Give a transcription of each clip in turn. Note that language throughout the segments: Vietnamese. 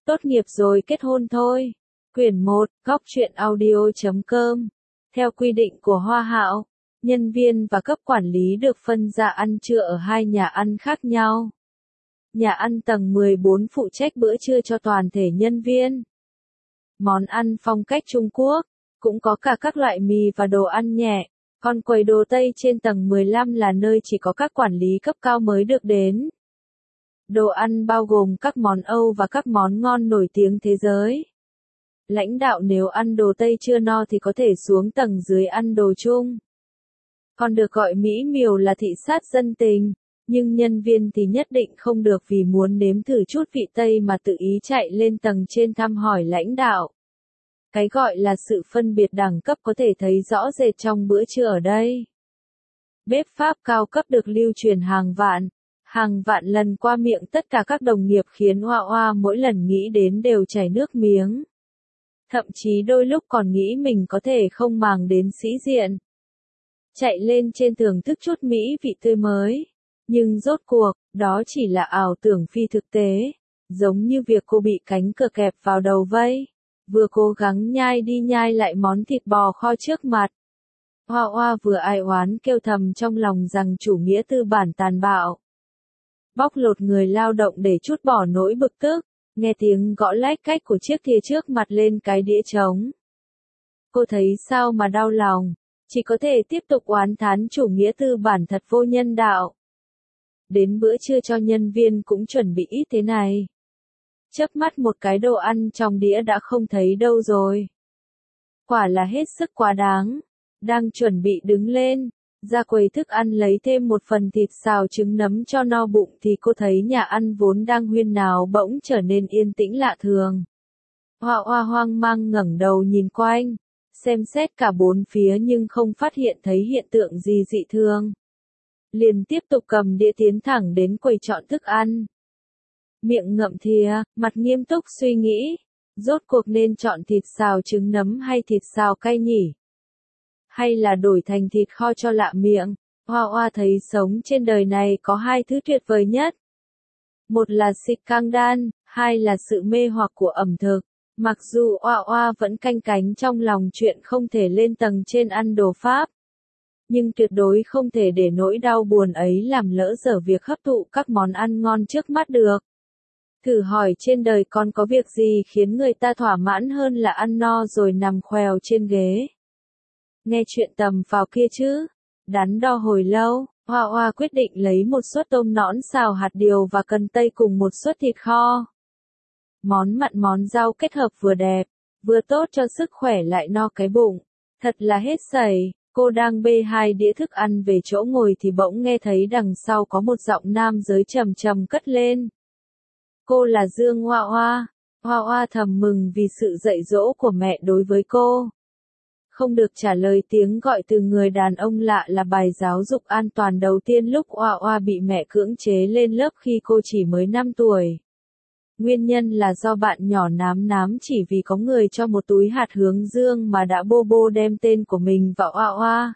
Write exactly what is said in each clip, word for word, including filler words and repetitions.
Tốt nghiệp rồi kết hôn thôi. Quyển một, góc truyện audio chấm com. Theo quy định của Hoa Hạo, nhân viên và cấp quản lý được phân ra ăn trưa ở hai nhà ăn khác nhau. Nhà ăn tầng mười bốn phụ trách bữa trưa cho toàn thể nhân viên. Món ăn phong cách Trung Quốc, cũng có cả các loại mì và đồ ăn nhẹ. Còn quầy đồ Tây trên tầng mười lăm là nơi chỉ có các quản lý cấp cao mới được đến. Đồ ăn bao gồm các món Âu và các món ngon nổi tiếng thế giới. Lãnh đạo nếu ăn đồ Tây chưa no thì có thể xuống tầng dưới ăn đồ Trung. Còn được gọi mỹ miều là thị sát dân tình, nhưng nhân viên thì nhất định không được vì muốn nếm thử chút vị Tây mà tự ý chạy lên tầng trên thăm hỏi lãnh đạo. Cái gọi là sự phân biệt đẳng cấp có thể thấy rõ rệt trong bữa trưa ở đây. Bếp Pháp cao cấp được lưu truyền hàng vạn, hàng vạn lần qua miệng tất cả các đồng nghiệp khiến Hoa Hoa mỗi lần nghĩ đến đều chảy nước miếng. Thậm chí đôi lúc còn nghĩ mình có thể không màng đến sĩ diện. Chạy lên trên thưởng thức chút mỹ vị tươi mới. Nhưng rốt cuộc, đó chỉ là ảo tưởng phi thực tế. Giống như việc cô bị cánh cửa kẹp vào đầu vây. Vừa cố gắng nhai đi nhai lại món thịt bò kho trước mặt. Hoa Hoa vừa ai oán kêu thầm trong lòng rằng chủ nghĩa tư bản tàn bạo. Bóc lột người lao động để trút bỏ nỗi bực tức. Nghe tiếng gõ lách cách của chiếc thìa trước mặt lên cái đĩa trống. Cô thấy sao mà đau lòng, chỉ có thể tiếp tục oán thán chủ nghĩa tư bản thật vô nhân đạo. Đến bữa trưa cho nhân viên cũng chuẩn bị ít thế này. Chớp mắt một cái đồ ăn trong đĩa đã không thấy đâu rồi. Quả là hết sức quá đáng. Đang chuẩn bị đứng lên, ra quầy thức ăn lấy thêm một phần thịt xào trứng nấm cho no bụng thì cô thấy nhà ăn vốn đang huyên náo bỗng trở nên yên tĩnh lạ thường. Hoa Hoa hoang mang ngẩng đầu nhìn quanh, xem xét cả bốn phía nhưng không phát hiện thấy hiện tượng gì dị thường. Liền tiếp tục cầm đĩa tiến thẳng đến quầy chọn thức ăn. Miệng ngậm thìa, mặt nghiêm túc suy nghĩ, rốt cuộc nên chọn thịt xào trứng nấm hay thịt xào cay nhỉ? Hay là đổi thành thịt kho cho lạ miệng? Hoa Hoa thấy sống trên đời này có hai thứ tuyệt vời nhất. Một là xịt căng đan, hai là sự mê hoặc của ẩm thực. Mặc dù Hoa Hoa vẫn canh cánh trong lòng chuyện không thể lên tầng trên ăn đồ Pháp. Nhưng tuyệt đối không thể để nỗi đau buồn ấy làm lỡ dở việc hấp thụ các món ăn ngon trước mắt được. Thử hỏi trên đời còn có việc gì khiến người ta thỏa mãn hơn là ăn no rồi nằm khoèo trên ghế. Nghe chuyện tầm phào kia chứ. Đắn đo hồi lâu, Hoa Hoa quyết định lấy một suất tôm nõn xào hạt điều và cần tây cùng một suất thịt kho. Món mặn món rau kết hợp vừa đẹp, vừa tốt cho sức khỏe lại no cái bụng. Thật là hết sảy, cô đang bê hai đĩa thức ăn về chỗ ngồi thì bỗng nghe thấy đằng sau có một giọng nam giới trầm trầm cất lên. Cô là Dương Hoa Hoa. Hoa Hoa thầm mừng vì sự dạy dỗ của mẹ đối với cô. Không được trả lời tiếng gọi từ người đàn ông lạ là bài giáo dục an toàn đầu tiên lúc Hoa Hoa bị mẹ cưỡng chế lên lớp khi cô chỉ mới năm tuổi. Nguyên nhân là do bạn nhỏ nám nám chỉ vì có người cho một túi hạt hướng dương mà đã bô bô đem tên của mình vào Hoa Hoa.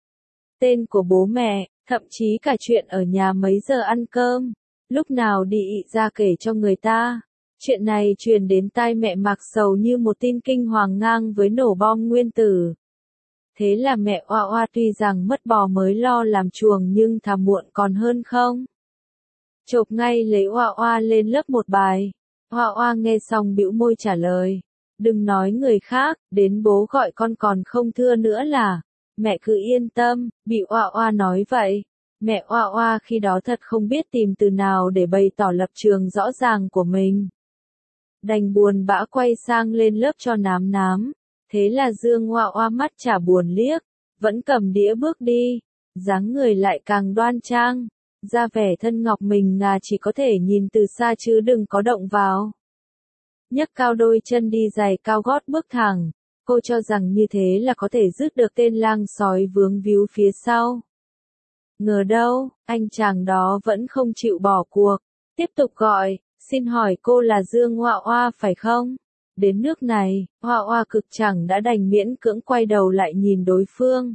Tên của bố mẹ, thậm chí cả chuyện ở nhà mấy giờ ăn cơm, lúc nào đi ị ra kể cho người ta. Chuyện này truyền đến tai mẹ Mạc Sầu như một tin kinh hoàng ngang với nổ bom nguyên tử. Thế là mẹ Hoa Hoa tuy rằng mất bò mới lo làm chuồng nhưng thà muộn còn hơn không. Chộp ngay lấy Hoa Hoa lên lớp một bài. Hoa Hoa nghe xong bĩu môi trả lời. Đừng nói người khác, đến bố gọi con còn không thưa nữa là. Mẹ cứ yên tâm, bị Hoa Hoa nói vậy. Mẹ Hoa Hoa khi đó thật không biết tìm từ nào để bày tỏ lập trường rõ ràng của mình. Đành buồn bã quay sang lên lớp cho nám nám. Thế là Dương Hoa Hoa mắt chả buồn liếc, vẫn cầm đĩa bước đi, dáng người lại càng đoan trang, ra vẻ thân ngọc mình ngà chỉ có thể nhìn từ xa chứ đừng có động vào. Nhấc cao đôi chân đi giày cao gót bước thẳng, cô cho rằng như thế là có thể dứt được tên lang sói vướng víu phía sau. Ngờ đâu, anh chàng đó vẫn không chịu bỏ cuộc, tiếp tục gọi. Xin hỏi cô là Dương Hoa Hoa phải không? Đến nước này, Hoa Hoa cực chẳng đã đành miễn cưỡng quay đầu lại nhìn đối phương.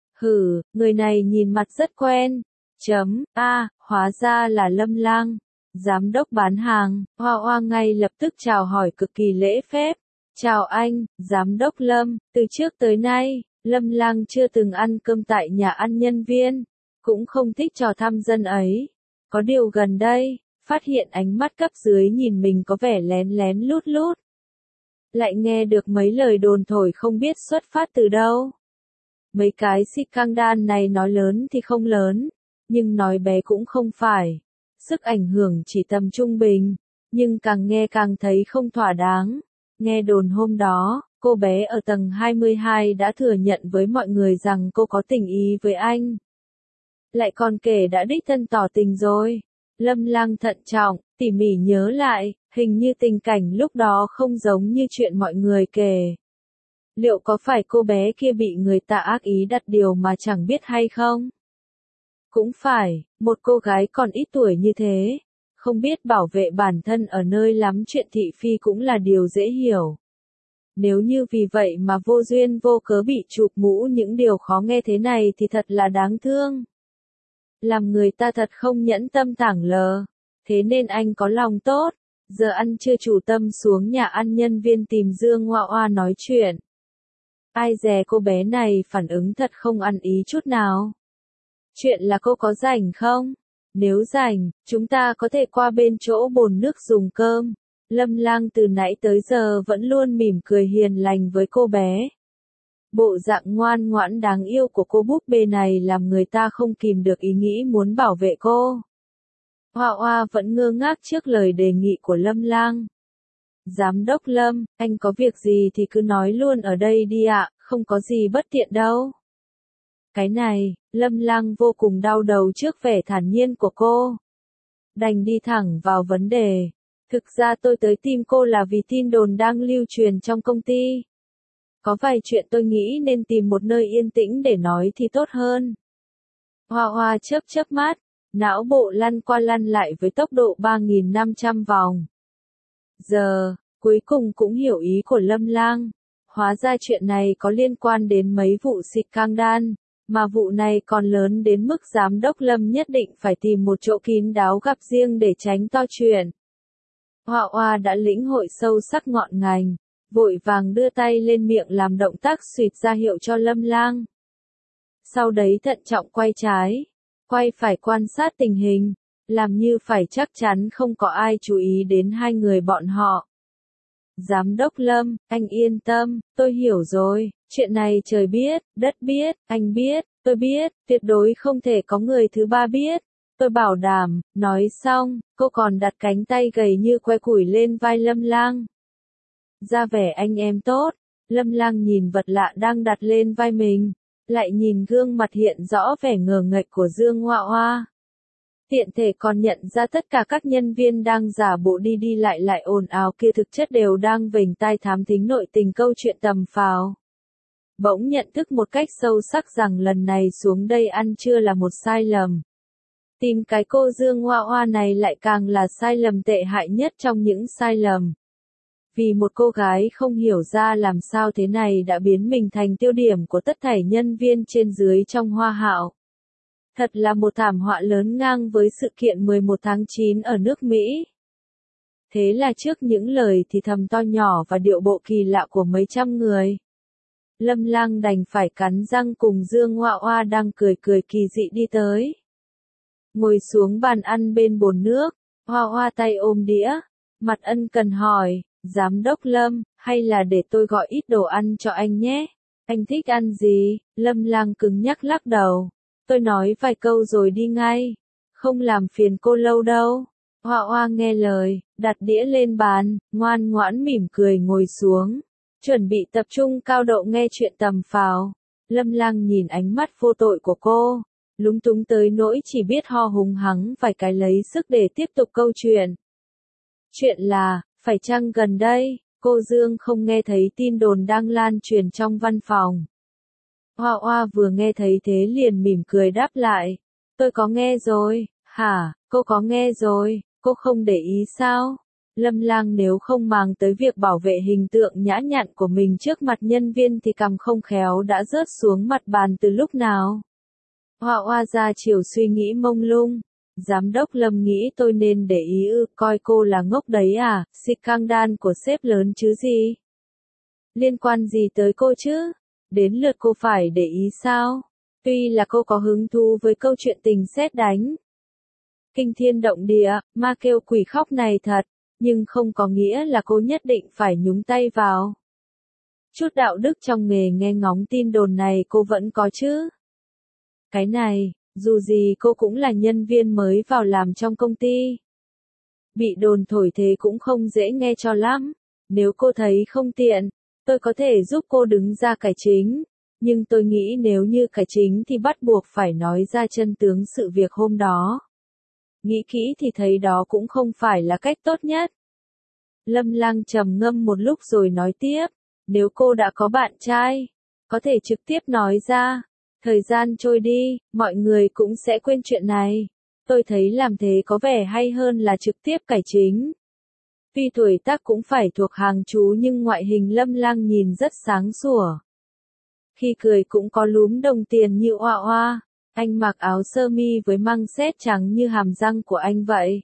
Hừ, người này nhìn mặt rất quen. Chấm, a, hóa ra là Lâm Lang. Giám đốc bán hàng, Hoa Hoa ngay lập tức chào hỏi cực kỳ lễ phép. Chào anh, Giám đốc Lâm, từ trước tới nay, Lâm Lang chưa từng ăn cơm tại nhà ăn nhân viên, cũng không thích trò thăm dân ấy. Có điều gần đây, phát hiện ánh mắt cấp dưới nhìn mình có vẻ lén lén lút lút. Lại nghe được mấy lời đồn thổi không biết xuất phát từ đâu. Mấy cái scandal này nói lớn thì không lớn, nhưng nói bé cũng không phải. Sức ảnh hưởng chỉ tầm trung bình, nhưng càng nghe càng thấy không thỏa đáng. Nghe đồn hôm đó, cô bé ở tầng hai mươi hai đã thừa nhận với mọi người rằng cô có tình ý với anh. Lại còn kể đã đích thân tỏ tình rồi. Lâm Lang thận trọng, tỉ mỉ nhớ lại, hình như tình cảnh lúc đó không giống như chuyện mọi người kể. Liệu có phải cô bé kia bị người ta ác ý đặt điều mà chẳng biết hay không? Cũng phải, một cô gái còn ít tuổi như thế, không biết bảo vệ bản thân ở nơi lắm chuyện thị phi cũng là điều dễ hiểu. Nếu như vì vậy mà vô duyên vô cớ bị chụp mũ những điều khó nghe thế này thì thật là đáng thương. Làm người ta thật không nhẫn tâm tảng lờ. Thế nên anh có lòng tốt. Giờ ăn trưa chủ tâm xuống nhà ăn nhân viên tìm Dương Hoa Hoa nói chuyện. Ai dè cô bé này phản ứng thật không ăn ý chút nào. Chuyện là cô có rảnh không? Nếu rảnh, chúng ta có thể qua bên chỗ bồn nước dùng cơm. Lâm Lang từ nãy tới giờ vẫn luôn mỉm cười hiền lành với cô bé. Bộ dạng ngoan ngoãn đáng yêu của cô búp bê này làm người ta không kìm được ý nghĩ muốn bảo vệ cô. Hoa Hoa vẫn ngơ ngác trước lời đề nghị của Lâm Lang. Giám đốc Lâm, anh có việc gì thì cứ nói luôn ở đây đi ạ, không có gì bất tiện đâu. Cái này, Lâm Lang vô cùng đau đầu trước vẻ thản nhiên của cô. Đành đi thẳng vào vấn đề. Thực ra tôi tới tìm cô là vì tin đồn đang lưu truyền trong công ty. Có vài chuyện tôi nghĩ nên tìm một nơi yên tĩnh để nói thì tốt hơn. Hoa Hoa chớp chớp mắt, não bộ lăn qua lăn lại với tốc độ ba nghìn năm trăm vòng. Giờ, cuối cùng cũng hiểu ý của Lâm Lang. Hóa ra chuyện này có liên quan đến mấy vụ scandal, mà vụ này còn lớn đến mức giám đốc Lâm nhất định phải tìm một chỗ kín đáo gặp riêng để tránh to chuyện. Hoa Hoa đã lĩnh hội sâu sắc ngọn ngành, vội vàng đưa tay lên miệng làm động tác xuyệt ra hiệu cho Lâm Lang. Sau đấy thận trọng quay trái, quay phải quan sát tình hình, làm như phải chắc chắn không có ai chú ý đến hai người bọn họ. Giám đốc Lâm, anh yên tâm, tôi hiểu rồi, chuyện này trời biết, đất biết, anh biết, tôi biết, tuyệt đối không thể có người thứ ba biết. Tôi bảo đảm, nói xong, cô còn đặt cánh tay gầy như que củi lên vai Lâm Lang. Ra vẻ anh em tốt, Lâm Lang nhìn vật lạ đang đặt lên vai mình, lại nhìn gương mặt hiện rõ vẻ ngờ nghệch của Dương Hoa Hoa. Tiện thể còn nhận ra tất cả các nhân viên đang giả bộ đi đi lại lại ồn ào kia thực chất đều đang vểnh tai thám thính nội tình câu chuyện tầm phào. Bỗng nhận thức một cách sâu sắc rằng lần này xuống đây ăn trưa là một sai lầm. Tìm cái cô Dương Hoa Hoa này lại càng là sai lầm tệ hại nhất trong những sai lầm. Vì một cô gái không hiểu ra làm sao thế này đã biến mình thành tiêu điểm của tất thảy nhân viên trên dưới trong Hoa Hạo. Thật là một thảm họa lớn ngang với sự kiện mười một tháng chín ở nước Mỹ. Thế là trước những lời thì thầm to nhỏ và điệu bộ kỳ lạ của mấy trăm người, Lâm Lang đành phải cắn răng cùng Dương Hoa Hoa đang cười cười kỳ dị đi tới. Ngồi xuống bàn ăn bên bồn nước, Hoa Hoa tay ôm đĩa, mặt ân cần hỏi, Giám đốc Lâm, hay là để tôi gọi ít đồ ăn cho anh nhé? Anh thích ăn gì? Lâm Lang cứng nhắc lắc đầu. Tôi nói vài câu rồi đi ngay. Không làm phiền cô lâu đâu. Hoa Hoa nghe lời, đặt đĩa lên bàn, ngoan ngoãn mỉm cười ngồi xuống. Chuẩn bị tập trung cao độ nghe chuyện tầm phào. Lâm Lang nhìn ánh mắt vô tội của cô, lúng túng tới nỗi chỉ biết ho hùng hắng vài cái lấy sức để tiếp tục câu chuyện. Chuyện là, phải chăng gần đây, cô Dương không nghe thấy tin đồn đang lan truyền trong văn phòng. Hoa Hoa vừa nghe thấy thế liền mỉm cười đáp lại. Tôi có nghe rồi, hả, cô có nghe rồi, cô không để ý sao? Lâm Lang nếu không màng tới việc bảo vệ hình tượng nhã nhặn của mình trước mặt nhân viên thì cằm không khéo đã rớt xuống mặt bàn từ lúc nào. Hoa Hoa ra chiều suy nghĩ mông lung, Giám đốc Lâm nghĩ tôi nên để ý ư, coi cô là ngốc đấy à, scandal của sếp lớn chứ gì. Liên quan gì tới cô chứ? Đến lượt cô phải để ý sao? Tuy là cô có hứng thú với câu chuyện tình sét đánh, kinh thiên động địa, ma kêu quỷ khóc này thật, nhưng không có nghĩa là cô nhất định phải nhúng tay vào. Chút đạo đức trong nghề nghe ngóng tin đồn này cô vẫn có chứ. Cái này, dù gì cô cũng là nhân viên mới vào làm trong công ty. Bị đồn thổi thế cũng không dễ nghe cho lắm. Nếu cô thấy không tiện, tôi có thể giúp cô đứng ra cải chính. Nhưng tôi nghĩ nếu như cải chính thì bắt buộc phải nói ra chân tướng sự việc hôm đó. Nghĩ kỹ thì thấy đó cũng không phải là cách tốt nhất. Lâm Lang trầm ngâm một lúc rồi nói tiếp, nếu cô đã có bạn trai, có thể trực tiếp nói ra. Thời gian trôi đi, mọi người cũng sẽ quên chuyện này. Tôi thấy làm thế có vẻ hay hơn là trực tiếp cải chính. Tuy tuổi tác cũng phải thuộc hàng chú nhưng ngoại hình Lâm Lang nhìn rất sáng sủa. Khi cười cũng có lúm đồng tiền như oa oa. Anh mặc áo sơ mi với măng sét trắng như hàm răng của anh vậy.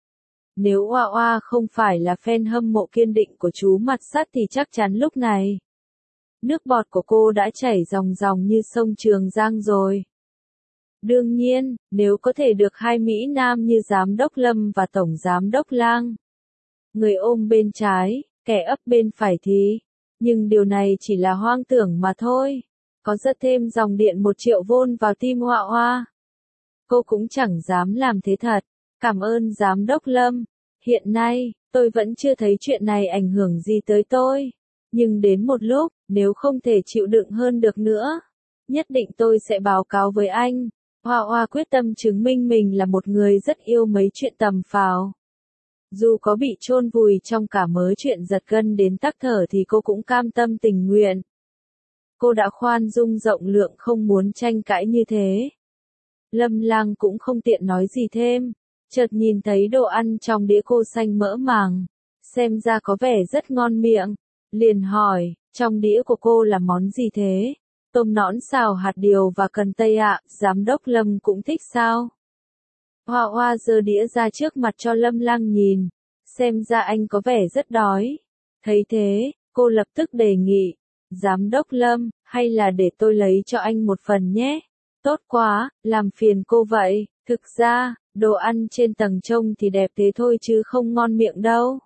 Nếu oa oa không phải là fan hâm mộ kiên định của chú mặt sắt thì chắc chắn lúc này nước bọt của cô đã chảy ròng ròng như sông Trường Giang rồi. Đương nhiên, nếu có thể được hai Mỹ Nam như Giám đốc Lâm và Tổng Giám đốc Lang, người ôm bên trái, kẻ ấp bên phải thì, nhưng điều này chỉ là hoang tưởng mà thôi. Có rất thêm dòng điện một triệu vôn vào tim Hoa Hoa. Cô cũng chẳng dám làm thế thật. Cảm ơn Giám đốc Lâm. Hiện nay, tôi vẫn chưa thấy chuyện này ảnh hưởng gì tới tôi. Nhưng đến một lúc, nếu không thể chịu đựng hơn được nữa, nhất định tôi sẽ báo cáo với anh. Hoa Hoa quyết tâm chứng minh mình là một người rất yêu mấy chuyện tầm phào. Dù có bị chôn vùi trong cả mớ chuyện giật gân đến tắc thở thì cô cũng cam tâm tình nguyện. Cô đã khoan dung rộng lượng không muốn tranh cãi như thế. Lâm Lang cũng không tiện nói gì thêm. Chợt nhìn thấy đồ ăn trong đĩa cô xanh mỡ màng. Xem ra có vẻ rất ngon miệng. Liền hỏi, trong đĩa của cô là món gì thế? Tôm nõn xào hạt điều và cần tây ạ, Giám đốc Lâm cũng thích sao? Hoa Hoa giơ đĩa ra trước mặt cho Lâm Lang nhìn. Xem ra anh có vẻ rất đói. Thấy thế, cô lập tức đề nghị. Giám đốc Lâm, hay là để tôi lấy cho anh một phần nhé? Tốt quá, làm phiền cô vậy. Thực ra, đồ ăn trên tầng trông thì đẹp thế thôi chứ không ngon miệng đâu.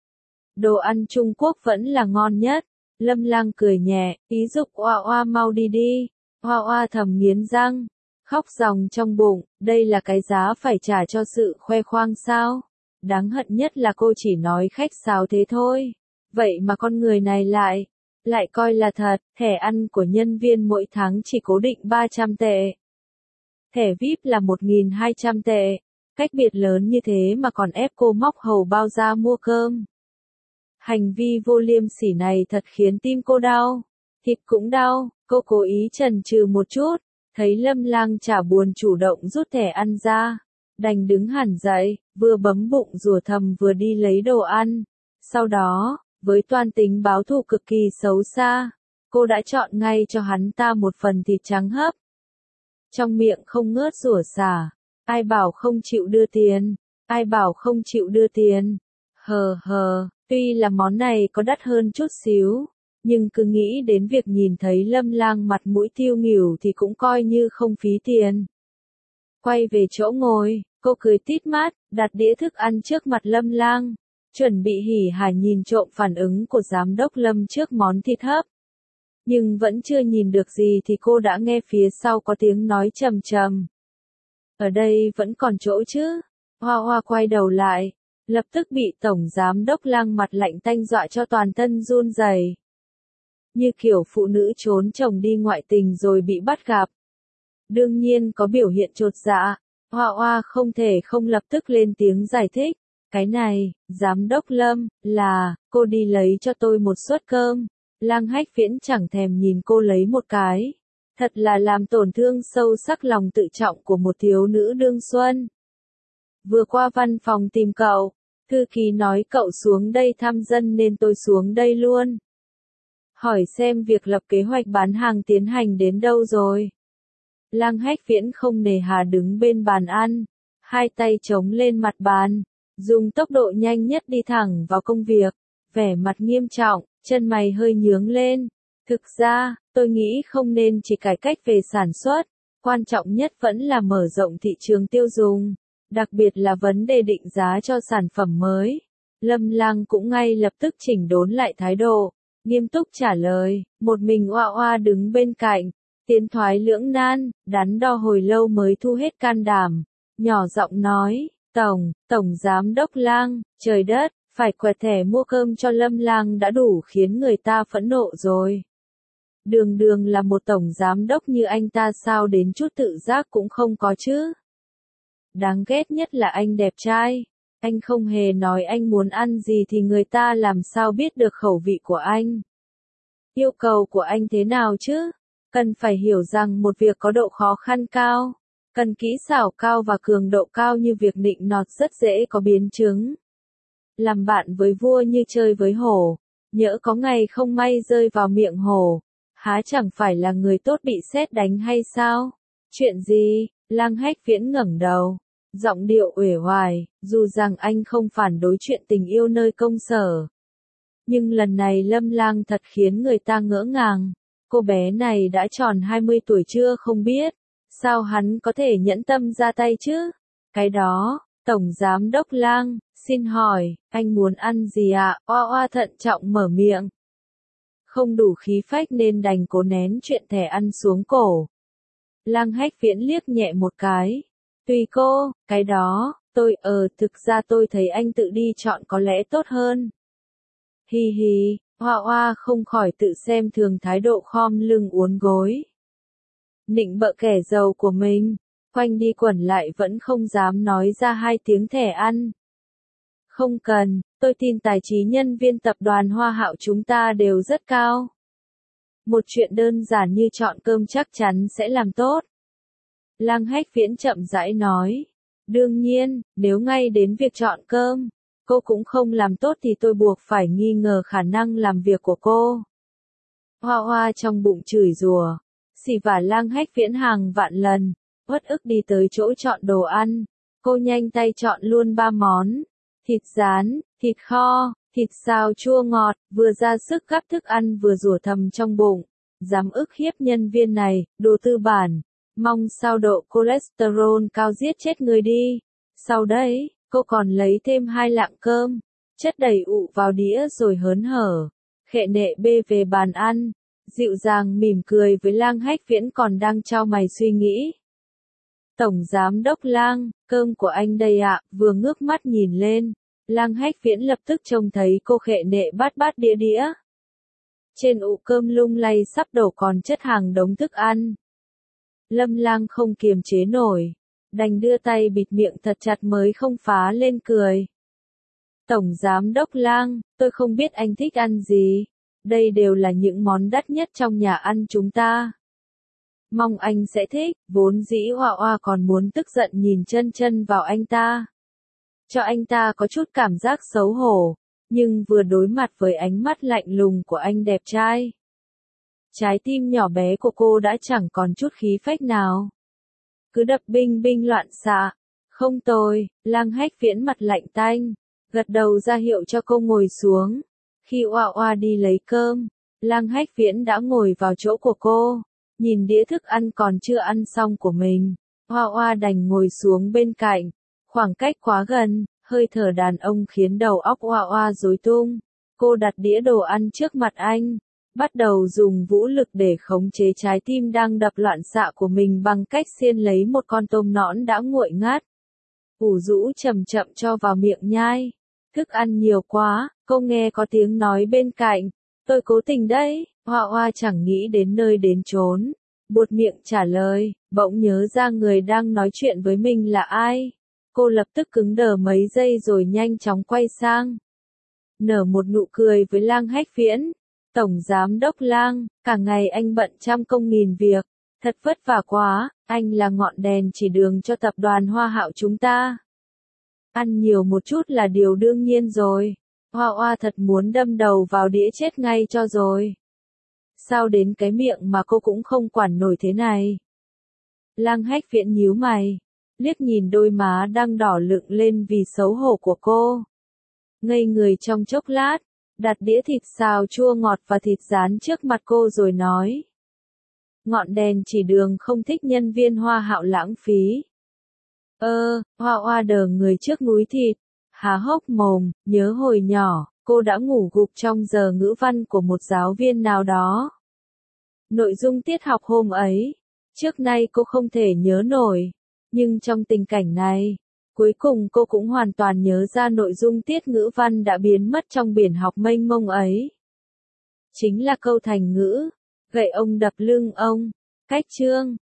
Đồ ăn Trung Quốc vẫn là ngon nhất. Lâm Lang cười nhẹ, ý dục Oa Oa mau đi đi. Oa Oa thầm nghiến răng, khóc ròng trong bụng, đây là cái giá phải trả cho sự khoe khoang sao? Đáng hận nhất là cô chỉ nói khách sáo thế thôi. Vậy mà con người này lại, lại coi là thật, thẻ ăn của nhân viên mỗi tháng chỉ cố định ba trăm tệ. Thẻ vi ai pi là một nghìn hai trăm tệ. Cách biệt lớn như thế mà còn ép cô móc hầu bao ra mua cơm. Hành vi vô liêm sỉ này thật khiến tim cô đau. Thịt cũng đau, cô cố ý chần chừ một chút. Thấy Lâm Lang chả buồn chủ động rút thẻ ăn ra. Đành đứng hẳn dậy, vừa bấm bụng rủa thầm vừa đi lấy đồ ăn. Sau đó, với toan tính báo thù cực kỳ xấu xa, cô đã chọn ngay cho hắn ta một phần thịt trắng hấp. Trong miệng không ngớt rủa xả, ai bảo không chịu đưa tiền, ai bảo không chịu đưa tiền. Hờ hờ, tuy là món này có đắt hơn chút xíu, nhưng cứ nghĩ đến việc nhìn thấy Lâm Lang mặt mũi tiêu nghỉu thì cũng coi như không phí tiền. Quay về chỗ ngồi, cô cười tít mắt, đặt đĩa thức ăn trước mặt Lâm Lang. Chuẩn bị hỉ hả nhìn trộm phản ứng của Giám đốc Lâm trước món thịt hấp. Nhưng vẫn chưa nhìn được gì thì cô đã nghe phía sau có tiếng nói trầm trầm. Ở đây vẫn còn chỗ chứ? Hoa Hoa quay đầu lại, lập tức bị Tổng Giám đốc Lang mặt lạnh tanh dọa cho toàn thân run rẩy. Như kiểu phụ nữ trốn chồng đi ngoại tình rồi bị bắt gặp. Đương nhiên có biểu hiện chột dạ, Hoa Hoa không thể không lập tức lên tiếng giải thích. Cái này, Giám đốc Lâm, là, cô đi lấy cho tôi một suất cơm. Lang Hách Viễn chẳng thèm nhìn cô lấy một cái. Thật là làm tổn thương sâu sắc lòng tự trọng của một thiếu nữ đương xuân. Vừa qua văn phòng tìm cậu, thư ký nói cậu xuống đây thăm dân nên tôi xuống đây luôn. Hỏi xem việc lập kế hoạch bán hàng tiến hành đến đâu rồi. Lang Hách Viễn không nề hà đứng bên bàn ăn. hai tay chống lên mặt bàn, dùng tốc độ nhanh nhất đi thẳng vào công việc, vẻ mặt nghiêm trọng, chân mày hơi nhướng lên. Thực ra, tôi nghĩ không nên chỉ cải cách về sản xuất, quan trọng nhất vẫn là mở rộng thị trường tiêu dùng, đặc biệt là vấn đề định giá cho sản phẩm mới. Lâm Lang cũng ngay lập tức chỉnh đốn lại thái độ, nghiêm túc trả lời, một mình Oa Oa đứng bên cạnh, tiến thoái lưỡng nan, đắn đo hồi lâu mới thu hết can đảm, nhỏ giọng nói, Tổng, Tổng Giám đốc Lang, trời đất, phải quẹt thẻ mua cơm cho Lâm Lang đã đủ khiến người ta phẫn nộ rồi. Đường đường là một tổng giám đốc như anh ta sao đến chút tự giác cũng không có chứ. Đáng ghét nhất là anh đẹp trai. Anh không hề nói anh muốn ăn gì thì người ta làm sao biết được khẩu vị của anh. Yêu cầu của anh thế nào chứ? Cần phải hiểu rằng một việc có độ khó khăn cao, cần kỹ xảo cao và cường độ cao như việc nịnh nọt rất dễ có biến chứng. Làm bạn với vua như chơi với hổ, nhỡ có ngày không may rơi vào miệng hổ, há chẳng phải là người tốt bị sét đánh hay sao? Chuyện gì? Lang Hách Viễn ngẩng đầu, giọng điệu uể oải, dù rằng anh không phản đối chuyện tình yêu nơi công sở. Nhưng lần này Lâm Lang thật khiến người ta ngỡ ngàng, cô bé này đã tròn hai mươi tuổi chưa không biết, sao hắn có thể nhẫn tâm ra tay chứ? Cái đó, Tổng Giám đốc Lang, xin hỏi, anh muốn ăn gì ạ? Oa Oa thận trọng mở miệng. Không đủ khí phách nên đành cố nén chuyện thẻ ăn xuống cổ. Lang Hách Viễn liếc nhẹ một cái. Tùy cô, cái đó, tôi ờ thực ra tôi thấy anh tự đi chọn có lẽ tốt hơn. Hi hi, Hoa Hoa không khỏi tự xem thường thái độ khom lưng uốn gối. Nịnh bợ kẻ giàu của mình, quanh đi quẩn lại vẫn không dám nói ra hai tiếng thẻ ăn. Không cần, tôi tin tài trí nhân viên tập đoàn Hoa Hạo chúng ta đều rất cao. Một chuyện đơn giản như chọn cơm chắc chắn sẽ làm tốt. Lang Hách Viễn chậm rãi nói. Đương nhiên, nếu ngay đến việc chọn cơm, cô cũng không làm tốt thì tôi buộc phải nghi ngờ khả năng làm việc của cô. Hoa Hoa trong bụng chửi rủa, xì vả Lang Hách Viễn hàng vạn lần, uất ức đi tới chỗ chọn đồ ăn. Cô nhanh tay chọn luôn ba món. Thịt rán, thịt kho, thịt xào chua ngọt, vừa ra sức gắp thức ăn vừa rủa thầm trong bụng. Dám ức hiếp nhân viên này, đồ tư bản. Mong sao độ cholesterol cao giết chết người đi. Sau đấy, cô còn lấy thêm hai lạng cơm, chất đầy ụ vào đĩa rồi hớn hở, khệ nệ bê về bàn ăn, dịu dàng mỉm cười với Lang Hách Viễn còn đang chau mày suy nghĩ. Tổng Giám đốc Lang, cơm của anh đây ạ, vừa ngước mắt nhìn lên, Lang Hách Viễn lập tức trông thấy cô khệ nệ bát bát đĩa đĩa. Trên ụ cơm lung lay sắp đổ còn chất hàng đống thức ăn. Lâm Lang không kiềm chế nổi, đành đưa tay bịt miệng thật chặt mới không phá lên cười. Tổng Giám đốc Lang, tôi không biết anh thích ăn gì, đây đều là những món đắt nhất trong nhà ăn chúng ta. Mong anh sẽ thích, vốn dĩ Hoa Hoa còn muốn tức giận nhìn chân chân vào anh ta. Cho anh ta có chút cảm giác xấu hổ, nhưng vừa đối mặt với ánh mắt lạnh lùng của anh đẹp trai. Trái tim nhỏ bé của cô đã chẳng còn chút khí phách nào. Cứ đập binh binh loạn xạ. Không tồi, Lang Hách Viễn mặt lạnh tanh, gật đầu ra hiệu cho cô ngồi xuống. Khi Oa Oa đi lấy cơm, Lang Hách Viễn đã ngồi vào chỗ của cô, nhìn đĩa thức ăn còn chưa ăn xong của mình. Oa Oa đành ngồi xuống bên cạnh, khoảng cách quá gần, hơi thở đàn ông khiến đầu óc Oa Oa rối tung. Cô đặt đĩa đồ ăn trước mặt anh, bắt đầu dùng vũ lực để khống chế trái tim đang đập loạn xạ của mình bằng cách xiên lấy một con tôm nõn đã nguội ngát. Ủ rũ chậm chậm cho vào miệng nhai. Thức ăn nhiều quá, cô nghe có tiếng nói bên cạnh. Tôi cố tình đấy, Hoa Hoa chẳng nghĩ đến nơi đến chốn. Buột miệng trả lời, bỗng nhớ ra người đang nói chuyện với mình là ai. Cô lập tức cứng đờ mấy giây rồi nhanh chóng quay sang. Nở một nụ cười với Lang Hách Viễn. Tổng Giám đốc Lang, cả ngày anh bận trăm công nghìn việc, thật vất vả quá, anh là ngọn đèn chỉ đường cho tập đoàn Hoa Hạo chúng ta. Ăn nhiều một chút là điều đương nhiên rồi. Hoa Hoa thật muốn đâm đầu vào đĩa chết ngay cho rồi. Sao đến cái miệng mà cô cũng không quản nổi thế này? Lang Hách Viễn nhíu mày, liếc nhìn đôi má đang đỏ lựng lên vì xấu hổ của cô. Ngây người trong chốc lát, đặt đĩa thịt xào chua ngọt và thịt rán trước mặt cô rồi nói. Ngọn đèn chỉ đường không thích nhân viên Hoa Hạo lãng phí. Ơ, Hoa Hoa đờ người trước núi thịt, há hốc mồm, nhớ hồi nhỏ, cô đã ngủ gục trong giờ ngữ văn của một giáo viên nào đó. Nội dung tiết học hôm ấy, trước nay cô không thể nhớ nổi, nhưng trong tình cảnh này, cuối cùng cô cũng hoàn toàn nhớ ra nội dung tiết ngữ văn đã biến mất trong biển học mênh mông ấy. Chính là câu thành ngữ, gậy ông đập lưng ông, cách chương.